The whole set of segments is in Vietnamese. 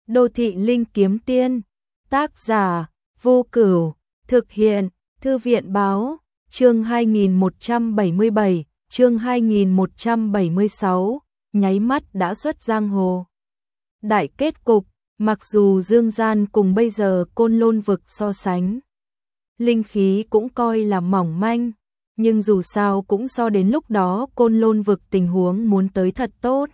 Đô thị linh kiếm tiên. Tác giả Vô Cửu. Thực hiện Thư viện báo. Chương 2177, chương 2176, nháy mắt đã xuất giang hồ. Đại kết cục, mặc dù dương gian cùng bây giờ Côn Lôn vực so sánh, linh khí cũng coi là mỏng manh, nhưng dù sao cũng so đến lúc đó Côn Lôn vực tình huống muốn tới thật tốt.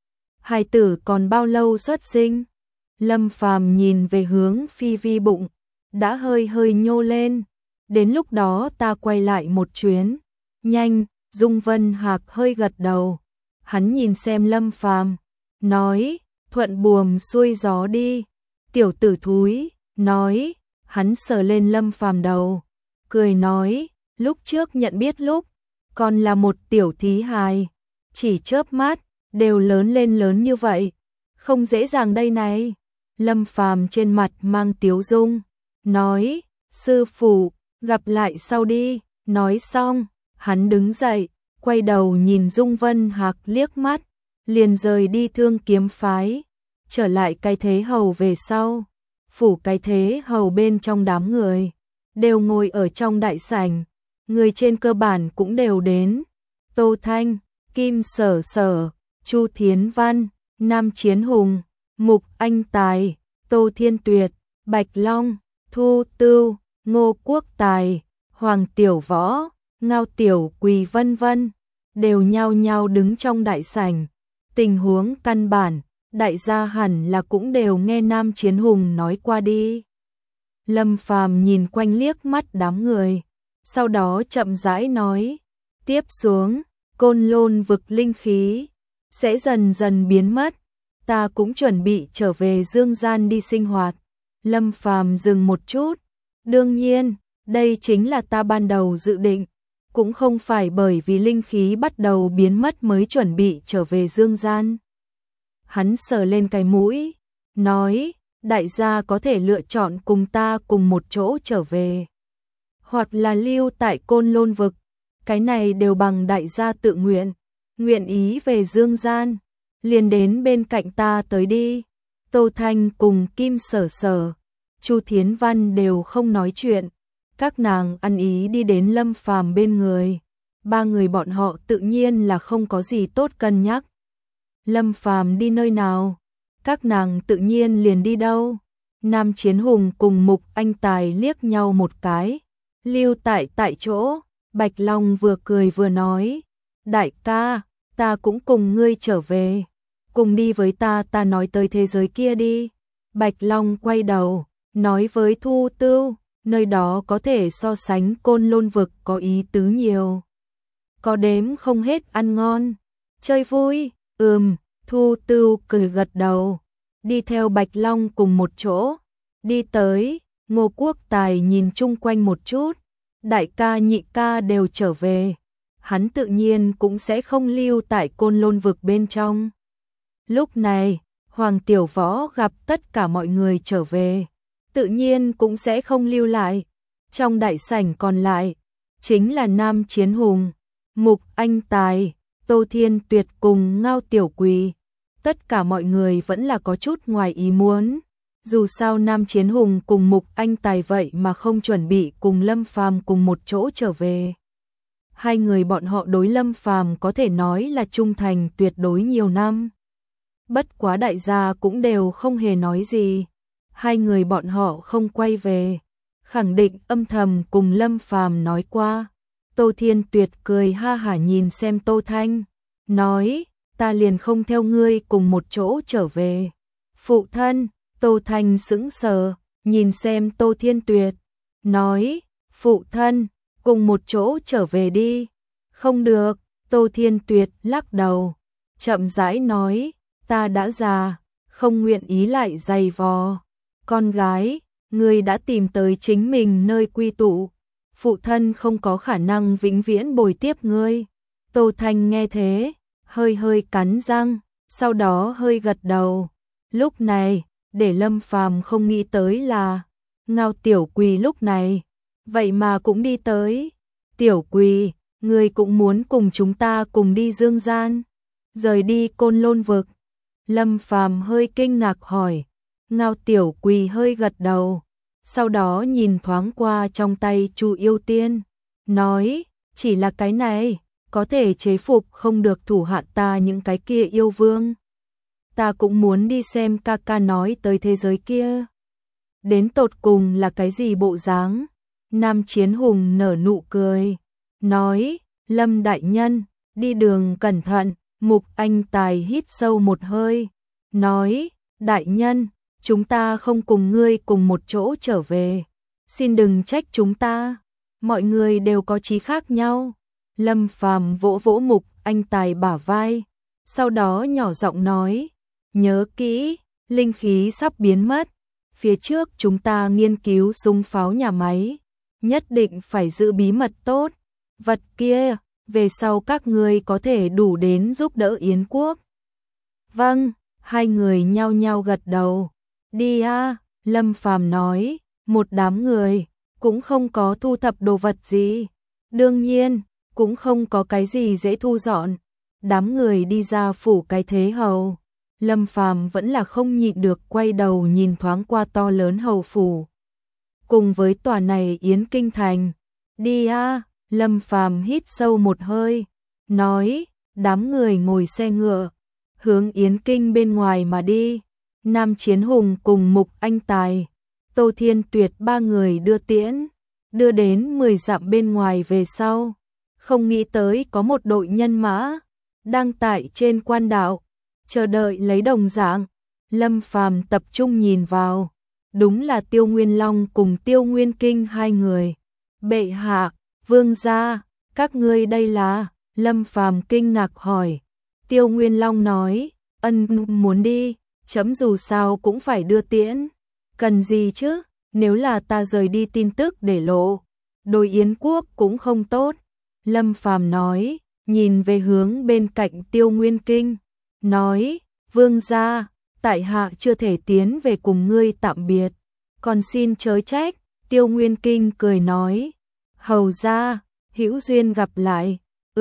Hài tử còn bao lâu xuất sinh? Lâm Phàm nhìn về hướng Phi Vi bụng, đã hơi hơi nhô lên. Đến lúc đó ta quay lại một chuyến. Nhanh, Dung Vân Hạc hơi gật đầu. Hắn nhìn xem Lâm Phàm, nói, thuận buồm xuôi gió đi. Tiểu tử thúi, nói, hắn sờ lên Lâm Phàm đầu, cười nói, lúc trước nhận biết lúc còn là một tiểu thí hài, chỉ chớp mắt đều lớn lên lớn như vậy, không dễ dàng đây này. Lâm Phàm trên mặt mang tiếu dung, nói, sư phụ, gặp lại sau đi. Nói xong, hắn đứng dậy, quay đầu nhìn Dung Vân Hạc liếc mắt, liền rời đi Thương Kiếm phái, trở lại cái thế hầu về sau. Phủ cái thế hầu bên trong đám người, đều ngồi ở trong đại sảnh, người trên cơ bản cũng đều đến. Tô Thanh, Kim Sở Sở, Chu Thiến Văn, Nam Chiến Hùng, Mục Anh Tài, Tô Thiên Tuyệt, Bạch Long, Thu Tưu, Ngô Quốc Tài, Hoàng Tiểu Võ, Ngao Tiểu Quỳ vân vân, đều nhao nhao đứng trong đại sảnh. Tình huống căn bản, đại gia hẳn là cũng đều nghe Nam Chiến Hùng nói qua đi. Lâm Phàm nhìn quanh liếc mắt đám người, sau đó chậm rãi nói, tiếp xuống, Côn Lôn vực linh khí sẽ dần dần biến mất, ta cũng chuẩn bị trở về dương gian đi sinh hoạt. Lâm Phàm dừng một chút, đương nhiên, đây chính là ta ban đầu dự định, cũng không phải bởi vì linh khí bắt đầu biến mất mới chuẩn bị trở về dương gian. Hắn sờ lên cái mũi, nói, đại gia có thể lựa chọn cùng ta cùng một chỗ trở về, hoặc là lưu tại Côn Lôn vực, cái này đều bằng đại gia tự nguyện, nguyện ý về dương gian, liền đến bên cạnh ta tới đi. Tô Thanh cùng Kim Sở Sở, Chu Thiến Văn đều không nói chuyện, các nàng ăn ý đi đến Lâm Phàm bên người. Ba người bọn họ tự nhiên là không có gì tốt cân nhắc. Lâm Phàm đi nơi nào, các nàng tự nhiên liền đi đâu. Nam Chiến Hùng cùng Mục Anh Tài liếc nhau một cái, lưu tại chỗ. Bạch Long vừa cười vừa nói, đại ca, ta cũng cùng ngươi trở về, cùng đi với ta nói tới thế giới kia đi. Bạch Long quay đầu, nói với Thu Tưu, nơi đó có thể so sánh Côn Lôn vực có ý tứ nhiều, có đếm không hết ăn ngon, chơi vui. Thu Tưu cười gật đầu, đi theo Bạch Long cùng một chỗ, đi tới. Ngô Quốc Tài nhìn chung quanh một chút, đại ca nhị ca đều trở về, hắn tự nhiên cũng sẽ không lưu tại Côn Lôn vực bên trong. Lúc này, Hoàng Tiểu Võ gặp tất cả mọi người trở về, tự nhiên cũng sẽ không lưu lại. Trong đại sảnh còn lại, chính là Nam Chiến Hùng, Mục Anh Tài, Tô Thiên Tuyệt cùng Ngao Tiểu Quỳ. Tất cả mọi người vẫn là có chút ngoài ý muốn. Dù sao Nam Chiến Hùng cùng Mục Anh Tài vậy mà không chuẩn bị cùng Lâm Phàm cùng một chỗ trở về. Hai người bọn họ đối Lâm Phàm có thể nói là trung thành tuyệt đối nhiều năm. Bất quá đại gia cũng đều không hề nói gì. Hai người bọn họ không quay về, khẳng định âm thầm cùng Lâm Phàm nói qua. Tô Thiên Tuyệt cười ha hả nhìn xem Tô Thanh, nói, ta liền không theo ngươi cùng một chỗ trở về. Phụ thân. Tô Thanh sững sờ, nhìn xem Tô Thiên Tuyệt, nói, phụ thân, cùng một chỗ trở về đi. Không được. Tô Thiên Tuyệt lắc đầu, chậm rãi nói, ta đã già, không nguyện ý lại giày vò. Con gái, ngươi đã tìm tới chính mình nơi quy tụ, phụ thân không có khả năng vĩnh viễn bồi tiếp ngươi. Tô Thanh nghe thế, hơi hơi cắn răng, sau đó hơi gật đầu. Lúc này, để Lâm Phàm không nghĩ tới là, Ngao Tiểu Quỳ lúc này, vậy mà cũng đi tới. Tiểu Quỳ, ngươi cũng muốn cùng chúng ta cùng đi dương gian, rời đi Côn Lôn vực. Lâm Phàm hơi kinh ngạc hỏi, Ngao Tiểu Quỳ hơi gật đầu, sau đó nhìn thoáng qua trong tay Chu Yêu Tiên, nói, chỉ là cái này, có thể chế phục không được thủ hạ ta những cái kia yêu vương. Ta cũng muốn đi xem ca ca nói tới thế giới kia. Đến tột cùng là cái gì bộ dáng? Nam Chiến Hùng nở nụ cười, nói, Lâm đại nhân, đi đường cẩn thận. Mục Anh Tài hít sâu một hơi, nói, đại nhân, chúng ta không cùng ngươi cùng một chỗ trở về. Xin đừng trách chúng ta, mọi người đều có chí khác nhau. Lâm Phàm vỗ vỗ Mục Anh Tài bả vai, sau đó nhỏ giọng nói, nhớ kỹ, linh khí sắp biến mất. Phía trước chúng ta nghiên cứu súng pháo nhà máy, nhất định phải giữ bí mật tốt. Vật kia, về sau các ngươi có thể đủ đến giúp đỡ Yến quốc. Vâng, hai người nhao nhao gật đầu. Đi a, Lâm Phàm nói, một đám người, cũng không có thu thập đồ vật gì. Đương nhiên, cũng không có cái gì dễ thu dọn. Đám người đi ra phủ cái thế hầu. Lâm Phàm vẫn là không nhịn được quay đầu nhìn thoáng qua to lớn hầu phủ. Cùng với tòa này Yến Kinh Thành. Đi a, Lâm Phàm hít sâu một hơi, nói, đám người ngồi xe ngựa, hướng Yến Kinh bên ngoài mà đi. Nam Chiến Hùng cùng Mục Anh Tài, Tô Thiên Tuyệt ba người đưa tiễn, đưa đến 10 dặm bên ngoài về sau. Không nghĩ tới có một đội nhân mã, đang tại trên quan đạo, chờ đợi lấy đồng dạng. Lâm Phàm tập trung nhìn vào, đúng là Tiêu Nguyên Long cùng Tiêu Nguyên Kinh hai người. Bệ hạ, vương gia, các ngươi đây là? Lâm Phàm kinh ngạc hỏi. Tiêu Nguyên Long nói, ân muốn đi, chấm dù sao cũng phải đưa tiễn. Cần gì chứ, nếu là ta rời đi tin tức để lộ, đối Yến quốc cũng không tốt. Lâm Phàm nói, nhìn về hướng bên cạnh Tiêu Nguyên Kinh, nói, vương gia, tại hạ chưa thể tiến về cùng ngươi tạm biệt, còn xin chớ trách. Tiêu Nguyên Kinh cười nói, hầu gia, hữu duyên gặp lại.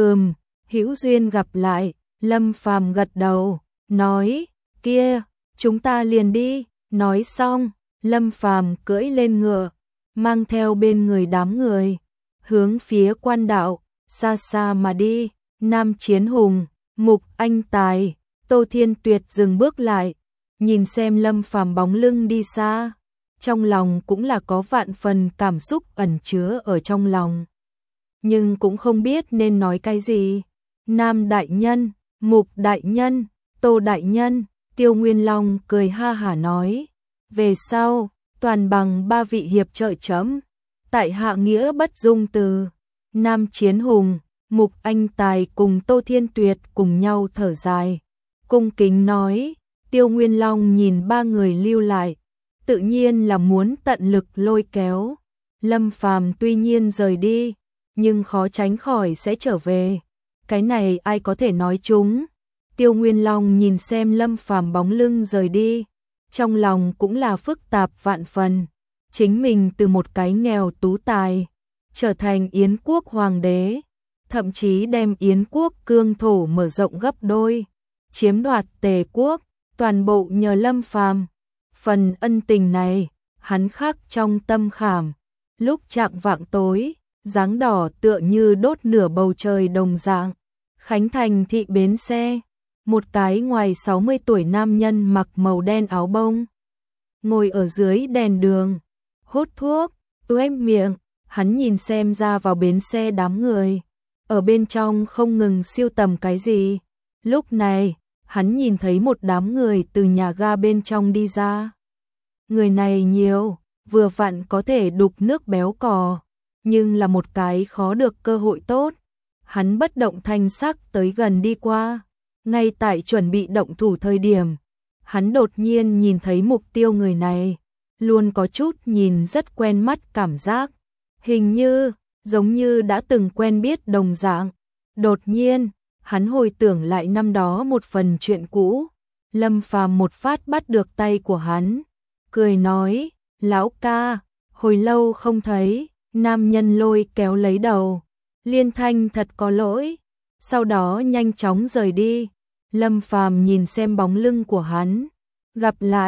Hữu duyên gặp lại. Lâm Phàm gật đầu, nói, kia, chúng ta liền đi. Nói xong, Lâm Phàm cưỡi lên ngựa, mang theo bên người đám người, hướng phía quan đạo, xa xa mà đi. Nam Chiến Hùng, Mục Anh Tài, Tô Thiên Tuyệt dừng bước lại, nhìn xem Lâm Phàm bóng lưng đi xa, trong lòng cũng là có vạn phần cảm xúc ẩn chứa ở trong lòng, nhưng cũng không biết nên nói cái gì. Nam đại nhân, Mục đại nhân, Tô đại nhân, Tiêu Nguyên Long cười ha hả nói, về sau, toàn bằng ba vị hiệp trợ chấm, tại hạ nghĩa bất dung từ. Nam Chiến Hùng, Mục Anh Tài cùng Tô Thiên Tuyệt cùng nhau thở dài, cung kính nói. Tiêu Nguyên Long nhìn ba người lưu lại, tự nhiên là muốn tận lực lôi kéo. Lâm Phàm tuy nhiên rời đi, nhưng khó tránh khỏi sẽ trở về. Cái này ai có thể nói chúng. Tiêu Nguyên Long nhìn xem Lâm Phàm bóng lưng rời đi, trong lòng cũng là phức tạp vạn phần. Chính mình từ một cái nghèo tú tài, trở thành Yến quốc hoàng đế, thậm chí đem Yến quốc cương thổ mở rộng gấp đôi, chiếm đoạt Tề quốc, toàn bộ nhờ Lâm Phàm. Phần ân tình này, hắn khắc trong tâm khảm. Lúc chạng vạng tối, dáng đỏ tựa như đốt nửa bầu trời đồng dạng. Khánh Thành thị bến xe, một cái ngoài 60 tuổi nam nhân mặc màu đen áo bông, ngồi ở dưới đèn đường, hút thuốc, tuét miệng. Hắn nhìn xem ra vào bến xe đám người, ở bên trong không ngừng siêu tầm cái gì. Lúc này, hắn nhìn thấy một đám người từ nhà ga bên trong đi ra. Người này nhiều, vừa vặn có thể đục nước béo cò, nhưng là một cái khó được cơ hội tốt. Hắn bất động thanh sắc tới gần đi qua, ngay tại chuẩn bị động thủ thời điểm, hắn đột nhiên nhìn thấy mục tiêu người này, luôn có chút nhìn rất quen mắt cảm giác, hình như, giống như đã từng quen biết đồng dạng. Đột nhiên, hắn hồi tưởng lại năm đó một phần chuyện cũ. Lâm Phàm một phát bắt được tay của hắn, cười nói, lão ca, hồi lâu không thấy. Nam nhân lôi kéo lấy đầu, liên thanh thật có lỗi, sau đó nhanh chóng rời đi. Lâm Phàm nhìn xem bóng lưng của hắn, gặp lại.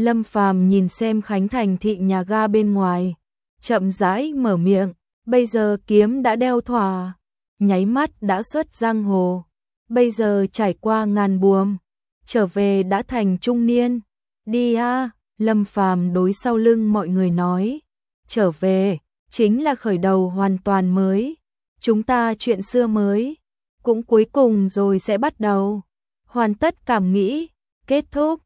Lâm Phàm nhìn xem Khánh Thành thị nhà ga bên ngoài, chậm rãi mở miệng, bây giờ kiếm đã đeo thỏa, nháy mắt đã xuất giang hồ, bây giờ trải qua ngàn buồm, trở về đã thành trung niên. Đi a, Lâm Phàm đối sau lưng mọi người nói, trở về chính là khởi đầu hoàn toàn mới, chúng ta chuyện xưa mới cũng cuối cùng rồi sẽ bắt đầu. Hoàn tất cảm nghĩ, kết thúc,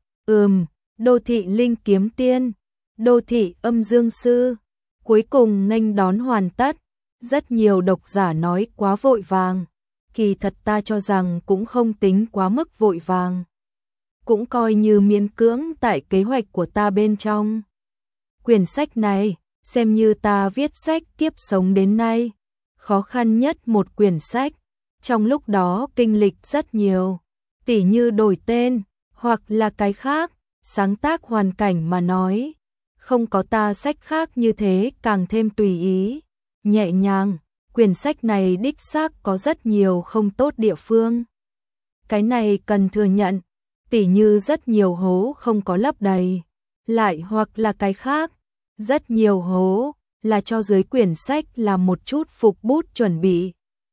đô thị linh kiếm tiên, đô thị âm dương sư, cuối cùng nghênh đón hoàn tất. Rất nhiều độc giả nói quá vội vàng, kỳ thật ta cho rằng cũng không tính quá mức vội vàng, cũng coi như miễn cưỡng tại kế hoạch của ta bên trong. Quyển sách này, xem như ta viết sách kiếp sống đến nay, khó khăn nhất một quyển sách, trong lúc đó kinh lịch rất nhiều, tỉ như đổi tên, hoặc là cái khác, sáng tác hoàn cảnh mà nói, không có ta sách khác như thế càng thêm tùy ý, nhẹ nhàng. Quyển sách này đích xác có rất nhiều không tốt địa phương. Cái này cần thừa nhận, tỉ như rất nhiều hố không có lấp đầy, lại hoặc là cái khác, rất nhiều hố là cho dưới quyển sách làm một chút phục bút chuẩn bị.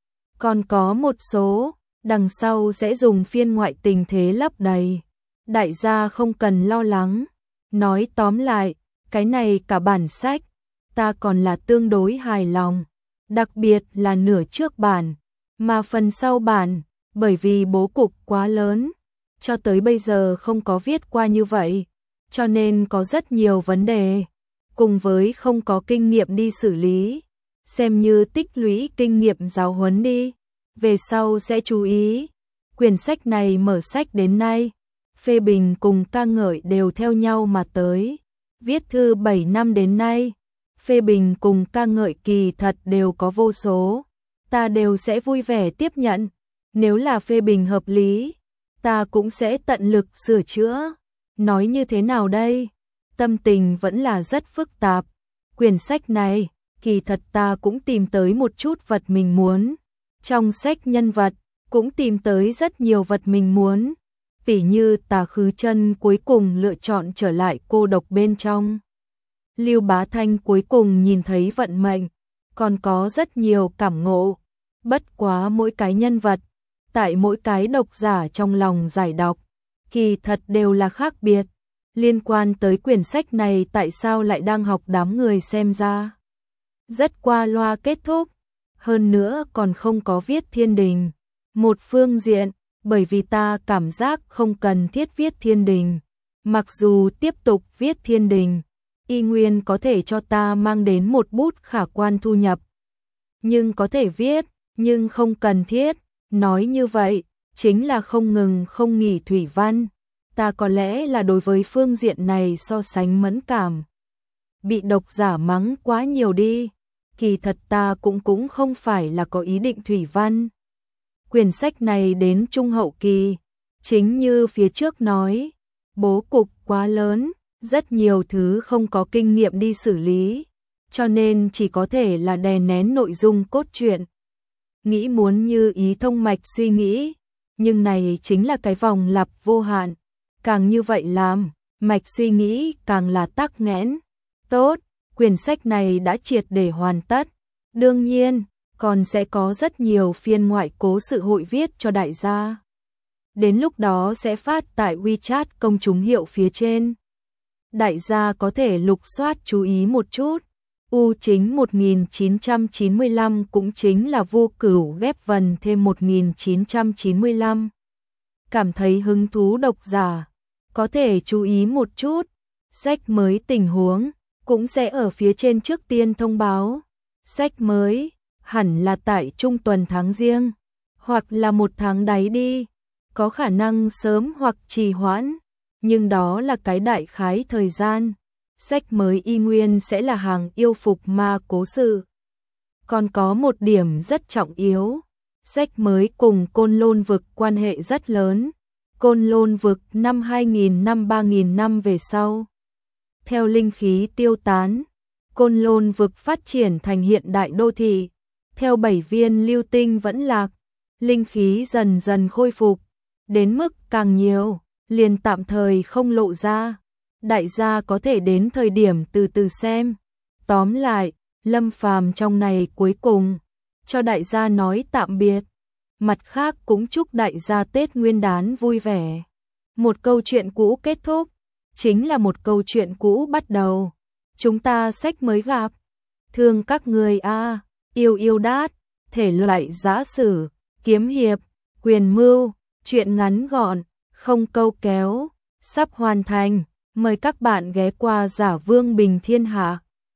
Còn có một số, đằng sau sẽ dùng phiên ngoại tình thế lấp đầy. Đại gia không cần lo lắng. Nói tóm lại, cái này cả bản sách, ta còn là tương đối hài lòng. Đặc biệt là nửa trước bản, mà phần sau bản, bởi vì bố cục quá lớn, cho tới bây giờ không có viết qua như vậy, cho nên có rất nhiều vấn đề, cùng với không có kinh nghiệm đi xử lý, xem như tích lũy kinh nghiệm giáo huấn đi, về sau sẽ chú ý. Quyển sách này mở sách đến nay, phê bình cùng ca ngợi đều theo nhau mà tới, viết thư 7 năm đến nay, phê bình cùng ca ngợi kỳ thật đều có vô số, ta đều sẽ vui vẻ tiếp nhận, nếu là phê bình hợp lý, ta cũng sẽ tận lực sửa chữa. Nói như thế nào đây? Tâm tình vẫn là rất phức tạp. Quyển sách này, kỳ thật ta cũng tìm tới một chút vật mình muốn. Trong sách nhân vật, cũng tìm tới rất nhiều vật mình muốn. Tỉ như Tà Khứ Chân cuối cùng lựa chọn trở lại cô độc bên trong. Lưu Bá Thanh cuối cùng nhìn thấy vận mệnh, còn có rất nhiều cảm ngộ. Bất quá mỗi cái nhân vật, tại mỗi cái độc giả trong lòng giải đọc, kỳ thật đều là khác biệt. Liên quan tới quyển sách này tại sao lại đang học đám người xem ra rất qua loa kết thúc, hơn nữa còn không có viết thiên đình. Một phương diện, bởi vì ta cảm giác không cần thiết viết thiên đình, mặc dù tiếp tục viết thiên đình, y nguyên có thể cho ta mang đến một bút khả quan thu nhập. Nhưng có thể viết, nhưng không cần thiết, nói như vậy, chính là không ngừng không nghỉ thủy văn. Ta có lẽ là đối với phương diện này so sánh mẫn cảm. Bị độc giả mắng quá nhiều đi, kỳ thật ta cũng không phải là có ý định thủy văn. Quyển sách này đến trung hậu kỳ, chính như phía trước nói, bố cục quá lớn, rất nhiều thứ không có kinh nghiệm đi xử lý, cho nên chỉ có thể là đè nén nội dung cốt truyện. Nghĩ muốn như ý thông mạch suy nghĩ, nhưng này chính là cái vòng lặp vô hạn, càng như vậy làm, mạch suy nghĩ càng là tắc nghẽn. Tốt, quyển sách này đã triệt để hoàn tất, đương nhiên, còn sẽ có rất nhiều phiên ngoại cố sự hội viết cho đại gia. Đến lúc đó sẽ phát tại WeChat công chúng hiệu phía trên. Đại gia có thể lục soát chú ý một chút. U chính 1995 cũng chính là Vô Cửu ghép vần thêm 1995. Cảm thấy hứng thú độc giả, có thể chú ý một chút. Sách mới tình huống, cũng sẽ ở phía trên trước tiên thông báo. Sách mới, hẳn là tại trung tuần tháng Giêng, hoặc là một tháng đáy đi. Có khả năng sớm hoặc trì hoãn, nhưng đó là cái đại khái thời gian. Sách mới y nguyên sẽ là hàng yêu phục ma cố sự. Còn có một điểm rất trọng yếu, sách mới cùng Côn Lôn vực quan hệ rất lớn. Côn Lôn vực năm 2000 năm 3000 năm về sau, theo linh khí tiêu tán, Côn Lôn vực phát triển thành hiện đại đô thị. Theo 7 viên lưu tinh vẫn lạc, linh khí dần dần khôi phục, đến mức càng nhiều, liền tạm thời không lộ ra. đại gia có thể đến thời điểm từ từ xem. Tóm lại, Lâm Phàm trong này cuối cùng cho đại gia nói tạm biệt. Mặt khác cũng chúc đại gia Tết Nguyên đán vui vẻ. Một câu chuyện cũ kết thúc, chính là một câu chuyện cũ bắt đầu. Chúng ta sách mới gặp. Thương các người a, yêu yêu đát, thể loại giã sử, kiếm hiệp, quyền mưu, truyện ngắn gọn, không câu kéo, sắp hoàn thành. Mời các bạn ghé qua Giả Vương Bình Thiên Hạ.